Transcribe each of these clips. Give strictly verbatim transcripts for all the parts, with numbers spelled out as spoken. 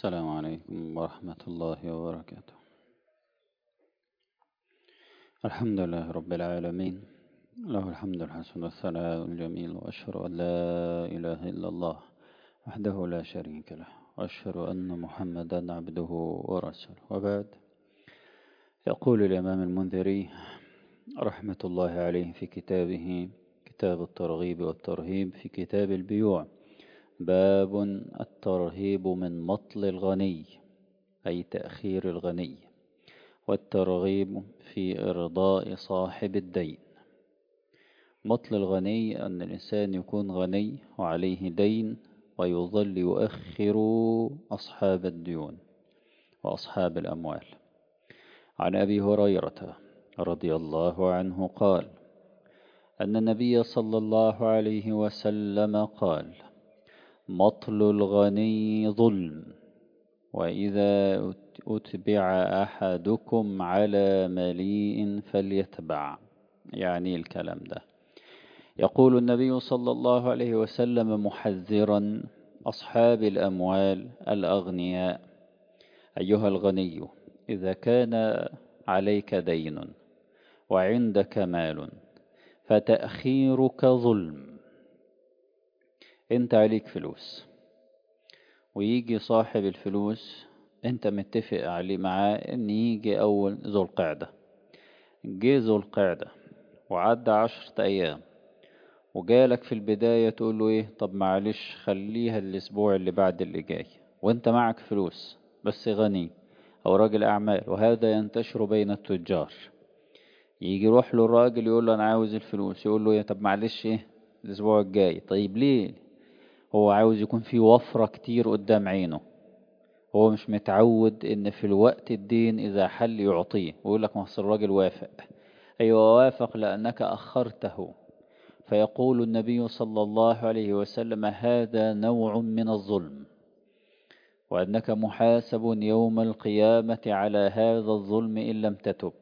السلام عليكم ورحمة الله وبركاته. الحمد لله رب العالمين، له الحمد الحسن والثناء الجميل، وأشهد أن لا إله إلا الله وحده لا شريك له، وأشهد أن محمدا عبده ورسوله. وبعد، يقول الإمام المنذري رحمة الله عليه في كتابه كتاب الترغيب والترهيب في كتاب البيوع: باب الترهيب من مطل الغني، أي تأخير الغني، والترغيب في إرضاء صاحب الدين. مطل الغني أن الإنسان يكون غني وعليه دين ويظل يؤخر أصحاب الديون وأصحاب الأموال. عن أبي هريرة رضي الله عنه قال أن النبي صلى الله عليه وسلم قال: مطل الغني ظلم، وإذا أتبع أحدكم على مليء فليتبع. يعني الكلام ده يقول النبي صلى الله عليه وسلم محذرا أصحاب الأموال الأغنياء: أيها الغني، إذا كان عليك دين وعندك مال فتأخيرك ظلم. انت عليك فلوس ويجي صاحب الفلوس انت متفق عليه معاه ان يجي اول ذو القعدة. جه ذو القعدة وعدى عشرة ايام وجالك في البداية تقول له ايه؟ طب معلش خليها الاسبوع اللي بعد اللي جاي، وانت معك فلوس بس غني او راجل اعمال، وهذا ينتشر بين التجار. يجي يروح له الراجل يقول له انا عاوز الفلوس، يقول له ايه؟ طب معلش ايه الاسبوع الجاي. طيب ليه؟ هو عاوز يكون في وفرة كتير قدام عينه، هو مش متعود ان في الوقت الدين اذا حل يعطيه، ويقول لك ما أصل الراجل وافق. ايوه وافق لانك اخرته. فيقول النبي صلى الله عليه وسلم: هذا نوع من الظلم، وانك محاسب يوم القيامة على هذا الظلم ان لم تتب.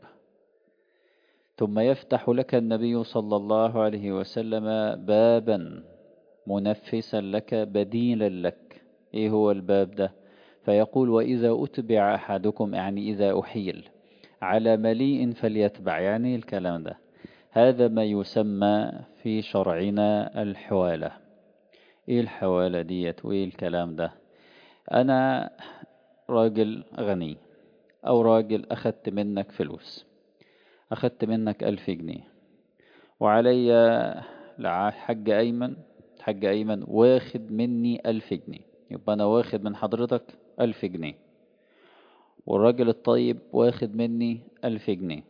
ثم يفتح لك النبي صلى الله عليه وسلم بابا منفسا لك بديلا لك. ايه هو الباب ده؟ فيقول: وإذا أتبع أحدكم، يعني إذا أحيل على مليء فليتبع. يعني الكلام ده هذا ما يسمى في شرعنا الحوالة. إيه الحوالة ديت وإيه الكلام ده؟ أنا راجل غني أو راجل أخدت منك فلوس، أخدت منك ألف جنيه وعلي حج أيمن حج أيمن واخد مني ألف جنيه، يبقى أنا واخد من حضرتك ألف جنيه، والراجل الطيب واخد مني ألف جنيه.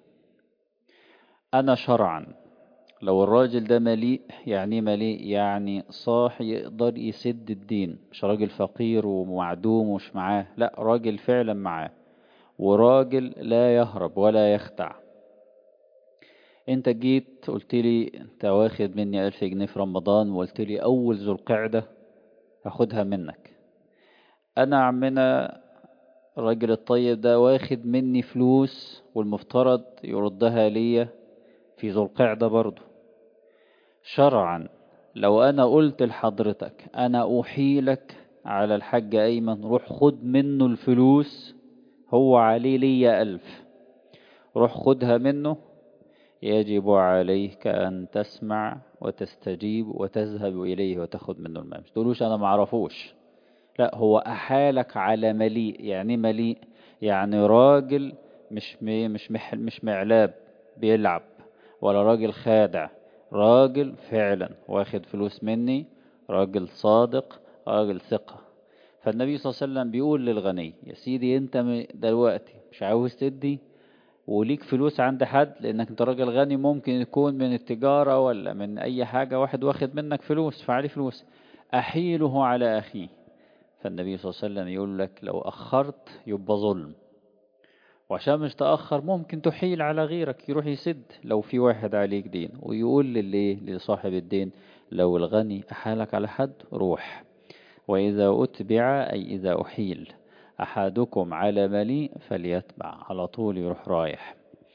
أنا شرعا لو الراجل ده مليء، يعني مليء يعني صاح يقدر يسد الدين، مش راجل فقير ومعدوم ومش معاه، لا راجل فعلا معاه وراجل لا يهرب ولا يخدع. انت جيت قلت لي انت واخد مني ألف جنيه في رمضان، وقلت لي أول ذو القعدة هاخدها منك. أنا عمنا الراجل الطيب ده واخد مني فلوس والمفترض يردها ليا في ذو القعدة برضه. شرعا لو أنا قلت لحضرتك أنا أحيلك على الحاج أيمن، روح خد منه الفلوس، هو عليه ليا ألف، روح خدها منه، يجب عليك أن تسمع وتستجيب وتذهب إليه وتاخد منه المال. مش تقولوش أنا معرفوش، لا هو أحالك على مليء. يعني مليء يعني راجل مش مي مش مح مش معلاب بيلعب، ولا راجل خادع، راجل فعلا واخد فلوس مني، راجل صادق، راجل ثقة. فالنبي صلى الله عليه وسلم بيقول للغني: يا سيدي انت دلوقتي مش عاوز تدي وليك فلوس عند حد، لانك انت راجل غني، ممكن يكون من التجارة ولا من اي حاجة واحد واخد منك فلوس فعليه فلوس، احيله على اخيه. فالنبي صلى الله عليه وسلم يقول لك لو أخرت يبقى ظلم، وعشان مش تأخر ممكن تحيل على غيرك يروح يسد لو في واحد عليك دين، ويقول للي لصاحب الدين: لو الغني أحالك على حد روح. وإذا أتبع أي إذا أحيل أحدكم على مليء فليتبع، على طول يروح رايح.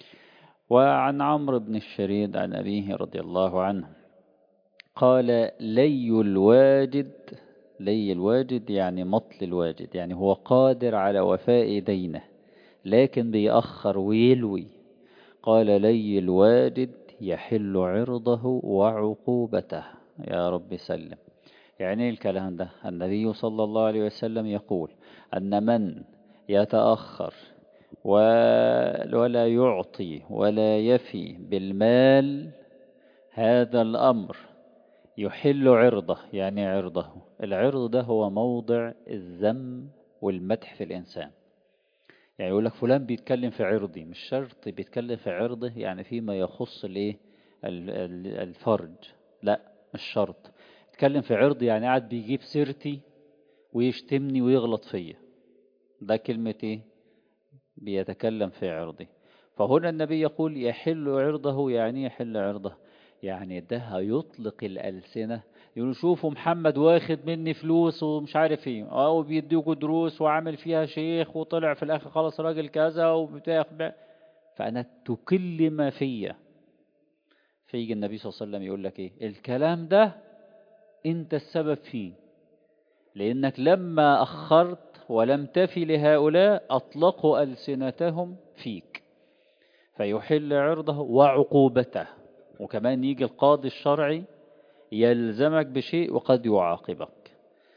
وعن عمرو بن الشريد عن أبيه رضي الله عنه قال: لي الواجد لي الواجد يعني مطل الواجد، يعني هو قادر على وفاء دينه لكن بيأخر ويلوي. قال لي الواجد يحل عرضه وعقوبته. يا رب سلم. يعني ايه الكلام ده؟ النبي صلى الله عليه وسلم يقول أن من يتأخر ولا يعطي ولا يفي بالمال هذا الأمر يحل عرضه. يعني عرضه، العرض ده هو موضع الذم والمدح في الإنسان. يعني يقول لك فلان بيتكلم في عرضي، مش شرط بيتكلم في عرضه يعني فيما يخص الايه الفرج، لا مش شرط. يتكلم في عرضي يعني قاعد بيجيب سيرتي ويشتمني ويغلط فيا، ده كلمة ايه؟ بيتكلم في عرضي. فهنا النبي يقول يحل عرضه. يعني يحل عرضه يعني ده هيطلق الألسنة، يقولوا شوفوا محمد واخد مني فلوس ومش عارف ايه، او بيديكوا دروس وعامل فيها شيخ وطلع في الاخر خلاص راجل كذا وبتاع، فانا تكل ما فيا. فيجي النبي صلى الله عليه وسلم يقول لك ايه؟ الكلام ده انت السبب فيه، لانك لما اخرت ولم تفي لهؤلاء اطلقوا ألسنتهم فيك، فيحل عرضه وعقوبته. وكمان يجي القاضي الشرعي يلزمك بشيء وقد يعاقبك.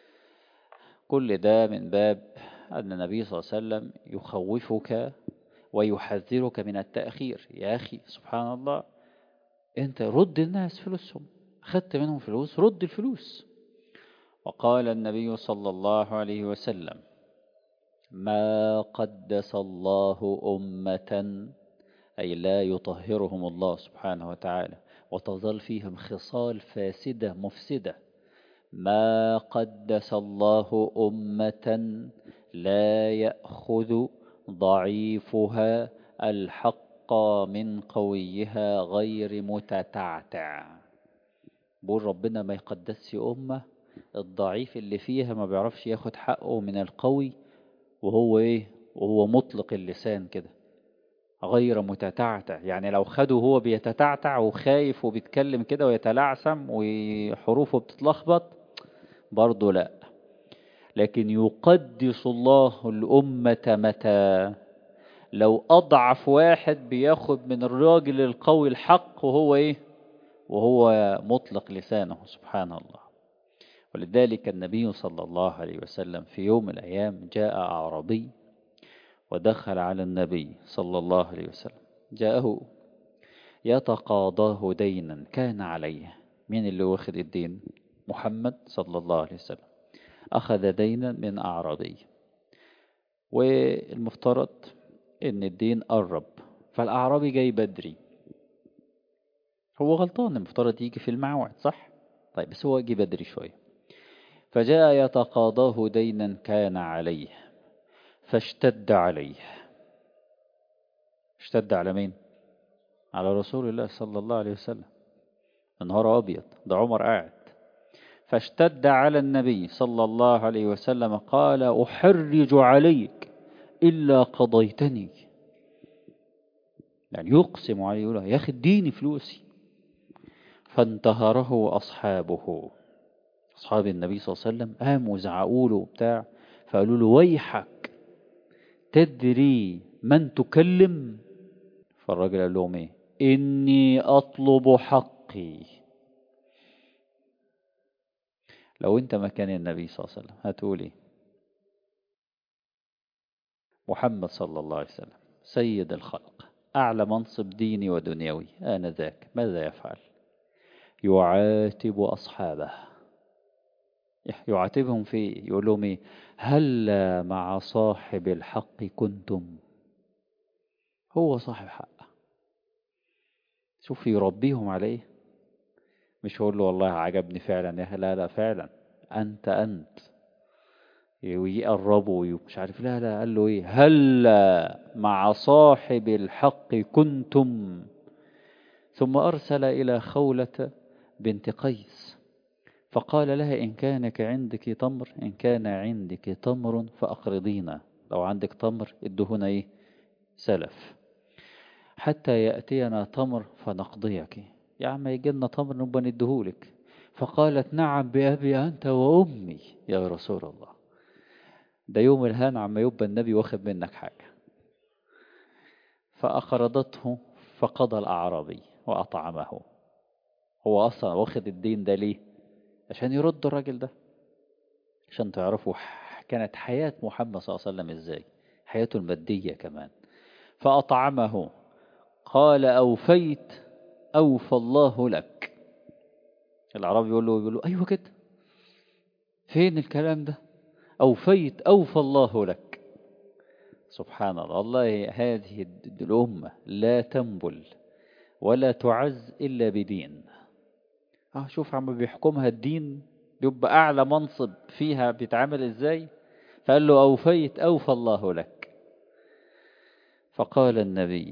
كل ده من باب أن النبي صلى الله عليه وسلم يخوفك ويحذرك من التأخير. يا أخي سبحان الله، أنت رد الناس فلوسهم، أخذت منهم فلوس رد الفلوس. وقال النبي صلى الله عليه وسلم ما قدس الله أمة، أي لا يطهرهم الله سبحانه وتعالى وتظل فيهم خصال فاسدة مفسدة، ما قدس الله أمة لا يأخذ ضعيفها الحق من قويها غير متتعتع. بقول ربنا ما يقدسش أمة الضعيف اللي فيها ما بيعرفش ياخد حقه من القوي، وهو إيه؟ وهو مطلق اللسان كده غير متتعتع. يعني لو خده هو بيتتعتع وخايف وبيتكلم كده ويتلعثم وحروفه بتتلخبط برضه لا. لكن يقدس الله الأمة متى؟ لو أضعف واحد بياخد من الراجل القوي الحق وهو إيه؟ وهو مطلق لسانه سبحان الله. ولذلك النبي صلى الله عليه وسلم في يوم من الأيام جاء أعرابي ودخل على النبي صلى الله عليه وسلم، جاءه يتقاضاه دينا كان عليه. مين اللي واخد الدين؟ محمد صلى الله عليه وسلم أخذ دينا من أعرابي، والمفترض إن الدين قرب، فالأعرابي جاي بدري. هو غلطان، المفترض يجي في الموعد صح؟ طيب بس هو جي بدري شوية، فجاء يتقاضاه دينا كان عليه فاشتد عليه. اشتد على مين؟ على رسول الله صلى الله عليه وسلم. النهار أبيض، ده عمر قاعد. فاشتد على النبي صلى الله عليه وسلم قال أحرج عليك إلا قضيتني. يعني يقسم عليه يقول يا أخي اديني فلوسي. فانتهره أصحابه، أصحاب النبي صلى الله عليه وسلم قاموا زعقوا له بتاع، فقالوا له ويحك تدري من تكلم؟ فالراجل قال لهم ايه؟ إني أطلب حقي. لو انت مكان النبي صلى الله عليه وسلم هتقول ايه؟ محمد صلى الله عليه وسلم سيد الخلق، أعلى منصب ديني ودنيوي، آنذاك ماذا يفعل؟ يعاتب أصحابه. يعاتبهم في يقول لهم ايه؟ هل مع صاحب الحق كنتم؟ هو صاحب حق، شوف يربيهم عليه. مش هقول له والله عجبني فعلا يا لا لا فعلا أنت أنت ويقربوا ومش عارف لا لا. قال له ايه؟ هل مع صاحب الحق كنتم؟ ثم أرسل إلى خولة بنت قيس فقال لها إن كانك عندك تمر، إن كان عندك تمر فأقرضينا، لو عندك تمر ادهنا إيه؟ سلف، حتى يأتينا تمر فنقضيك. يا عم يجي لنا تمر نبقى ندهولك. فقالت نعم بأبي أنت وأمي يا رسول الله. ده يوم الهان عما يبقى النبي واخد منك حاجة. فأقرضته فقضى الأعرابي وأطعمه. هو أصلا واخد الدين ده ليه؟ عشان يرد الراجل ده. عشان تعرفوا كانت حياة محمد صلى الله عليه وسلم إزاي، حياته المادية كمان. فأطعمه. قال أوفيت أوفى الله لك. الأعرابي يقول له, يقول له أيوة كده، فين الكلام ده؟ أوفيت أوفى الله لك. سبحان الله. والله هذه الأمة لا تنبل ولا تعز إلا بدين. اه شوف عم بيحكمها الدين، بيبقى أعلى منصب فيها بيتعامل إزاي. فقال له أوفيت أوفى الله لك. فقال النبي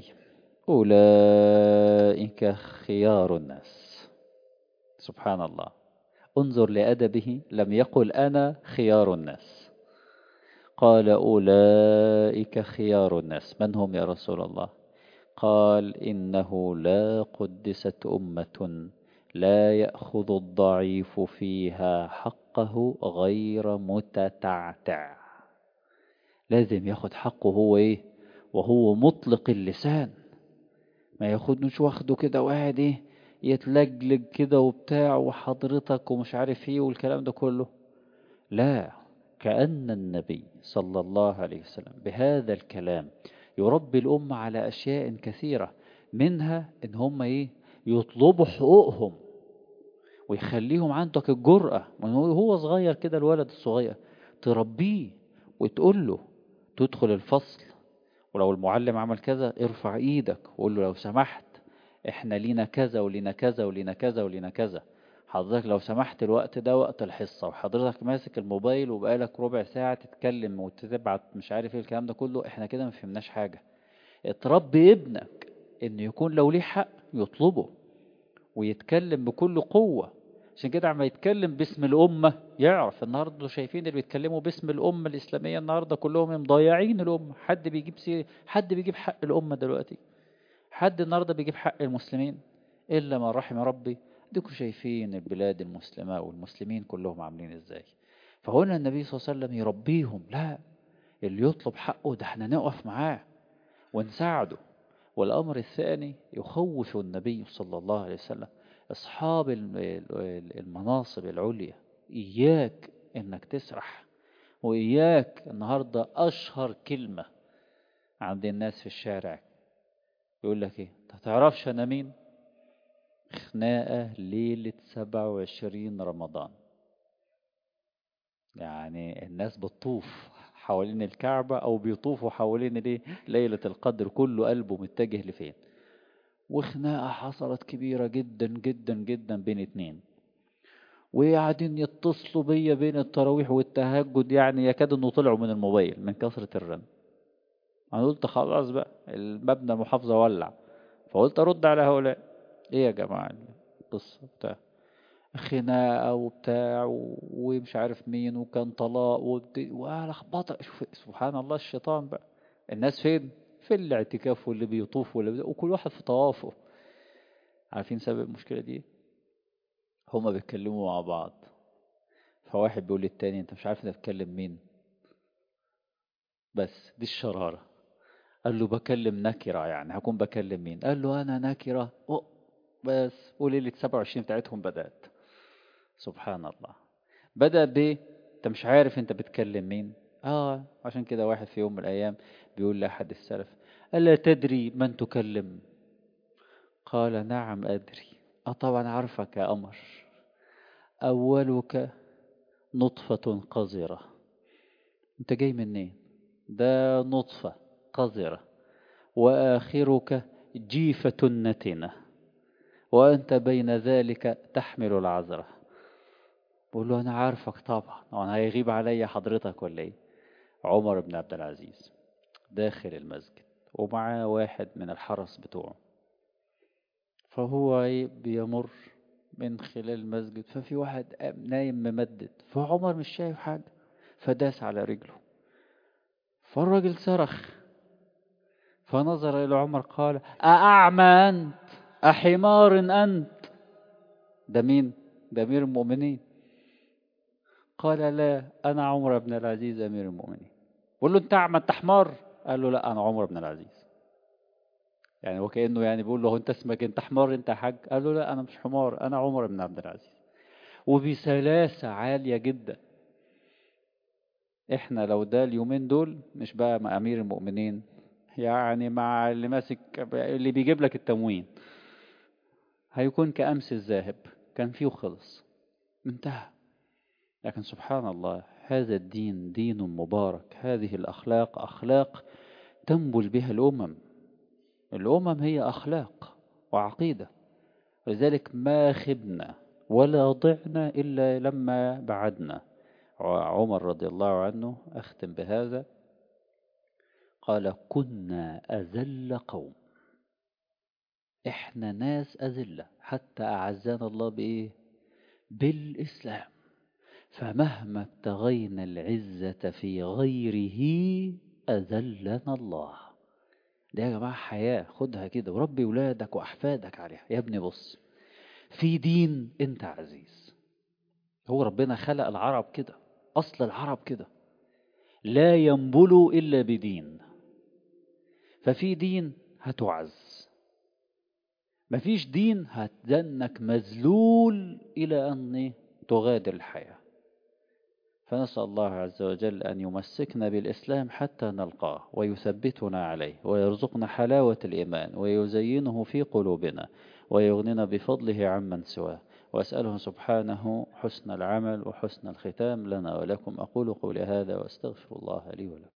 أولئك خيار الناس. سبحان الله. انظر لأدبه، لم يقل أنا خيار الناس، قال أولئك خيار الناس. من هم يا رسول الله؟ قال إنه لا قدست أمة لا يأخذ الضعيف فيها حقه غير متتعتع. لازم ياخد حقه هو إيه وهو مطلق اللسان، ما ياخدنوش واخده كده وقاعد إيه يتلجلج كده وبتاع وحضرتك ومش عارف إيه والكلام ده كله. لا، كأن النبي صلى الله عليه وسلم بهذا الكلام يربي الأمة على أشياء كثيرة، منها إن هم إيه يطلبوا حقوقهم ويخليهم عندك الجرأة من هو صغير كده. الولد الصغير تربيه وتقول له تدخل الفصل ولو المعلم عمل كذا ارفع ايدك وقول له لو سمحت احنا لينا كذا ولينا كذا ولينا كذا ولينا كذا. حضرتك لو سمحت الوقت ده وقت الحصة وحضرتك ماسك الموبايل وبقالك ربع ساعة تتكلم وتبعت مش عارف ايه الكلام ده كله، احنا كده ما فهمناش حاجة. اتربي ابنك انه يكون لو ليه حق يطلبه ويتكلم بكل قوة. عشان كده عم يتكلم باسم الأمة يعرف. النهاردة شايفين اللي بيتكلموا باسم الأمة الإسلامية النهاردة كلهم مضيعين الأمة. حد بيجيب سير، حد بيجيب حق الأمة دلوقتي؟ حد النهاردة بيجيب حق المسلمين إلا ما رحم ربي. ديكوا شايفين البلاد المسلمة والمسلمين كلهم عاملين إزاي. فهنا النبي صلى الله عليه وسلم يربيهم. لا، اللي يطلب حقه ده احنا نقف معاه ونساعده. والأمر الثاني يخوف النبي صلى الله عليه وسلم أصحاب المناصب العليا. إياك إنك تسرح، وإياك. النهاردة أشهر كلمة عند الناس في الشارع يقول لك إيه؟ تعرفش أنا مين؟ خناقة ليلة سبعة وعشرين رمضان. يعني الناس بتطوف حوالين الكعبة أو بيطوفوا حوالين ليه ليلة القدر، كله قلبه متجه لفين. وخناقة حصلت كبيرة جدا جدا جدا بين اتنين، وقاعدين يتصلوا بيا بين التراويح والتهجد، يعني يكاد انه طلعوا من الموبايل من كثرة الرن. انا قلت خلاص بقى المبنى المحافظة ولع، فقلت ارد على هؤلاء. ايه يا جماعة القصة بتاع خناقة وبتاع ومش عارف مين وكان طلاق ولخبطة. شوف سبحان الله الشيطان بقى. الناس فين؟ في الاعتكاف واللي بيطوف واللي بي... وكل واحد في طوافه. عارفين سبب المشكلة دي؟ هما بيتكلموا مع بعض، فواحد بيقول للتاني انت مش عارف انت بتكلم مين؟ بس دي الشرارة. قال له بكلم نكرة، يعني هكون بكلم مين؟ قال له انا نكرة. أوه. بس وليلة سبعة وعشرين بتاعتهم بدأت. سبحان الله. بدأ بيه انت مش عارف انت بتكلم مين. اه عشان كده واحد في يوم من الايام بيقول لأحد السلف ألا تدري من تكلم؟ قال نعم أدري. اه طبعا عارفك يا قمر. أولك نطفة قذرة. انت جاي منين؟ ده نطفة قذرة. وآخرك جيفة نتنة، وأنت بين ذلك تحمل العذرة. بقول له أنا عارفك طبعا، وانا هيغيب عليا حضرتك ولا إيه؟ عمر بن عبد العزيز داخل المسجد ومعاه واحد من الحرس بتوعه، فهو بيمر من خلال المسجد، ففي واحد نايم ممدد، فعمر مش شايف حاجة فداس على رجله، فالراجل صرخ، فنظر إلى عمر قال أأعمى أنت أحمار أنت؟ ده مين؟ ده أمير المؤمنين. قال لا أنا عمر بن العزيز أمير المؤمنين. بقول له أنت أعمى أنت حمار؟ قال له لا أنا عمر بن العزيز. يعني وكأنه يعني بيقول له أنت اسمك أنت حمار أنت يا حاج؟ قال له لا أنا مش حمار أنا عمر بن عبد العزيز. وبسلاسة عالية جدا. احنا لو ده اليومين دول مش بقى مع أمير المؤمنين، يعني مع اللي ماسك اللي بيجيب لك التموين، هيكون كأمس الذاهب كان فيه خلص انتهى. لكن سبحان الله هذا الدين دين مبارك، هذه الأخلاق أخلاق تنبل بها الأمم. الأمم هي أخلاق وعقيدة، لذلك ما خبنا ولا ضعنا إلا لما بعدنا. عمر رضي الله عنه أختم بهذا قال كنا أذل قوم، إحنا ناس أذلة حتى أعزنا الله بإيه؟ بالإسلام. فمهما ابتغينا العزة في غيره أذلنا الله. ده يا جماعة حياة، خدها كده وربي ولادك وأحفادك عليها. يا ابني بص، في دين أنت عزيز. هو ربنا خلق العرب كده، أصل العرب كده لا ينبلوا إلا بدين. ففي دين هتعز، مفيش دين هتدنك مذلول إلى أن تغادر الحياة. فنسأل الله عز وجل أن يمسكنا بالإسلام حتى نلقاه ويثبتنا عليه ويرزقنا حلاوة الإيمان ويزينه في قلوبنا ويغننا بفضله عمن سواه. وأسأله سبحانه حسن العمل وحسن الختام لنا ولكم. أقول قولي هذا وأستغفر الله لي ولكم.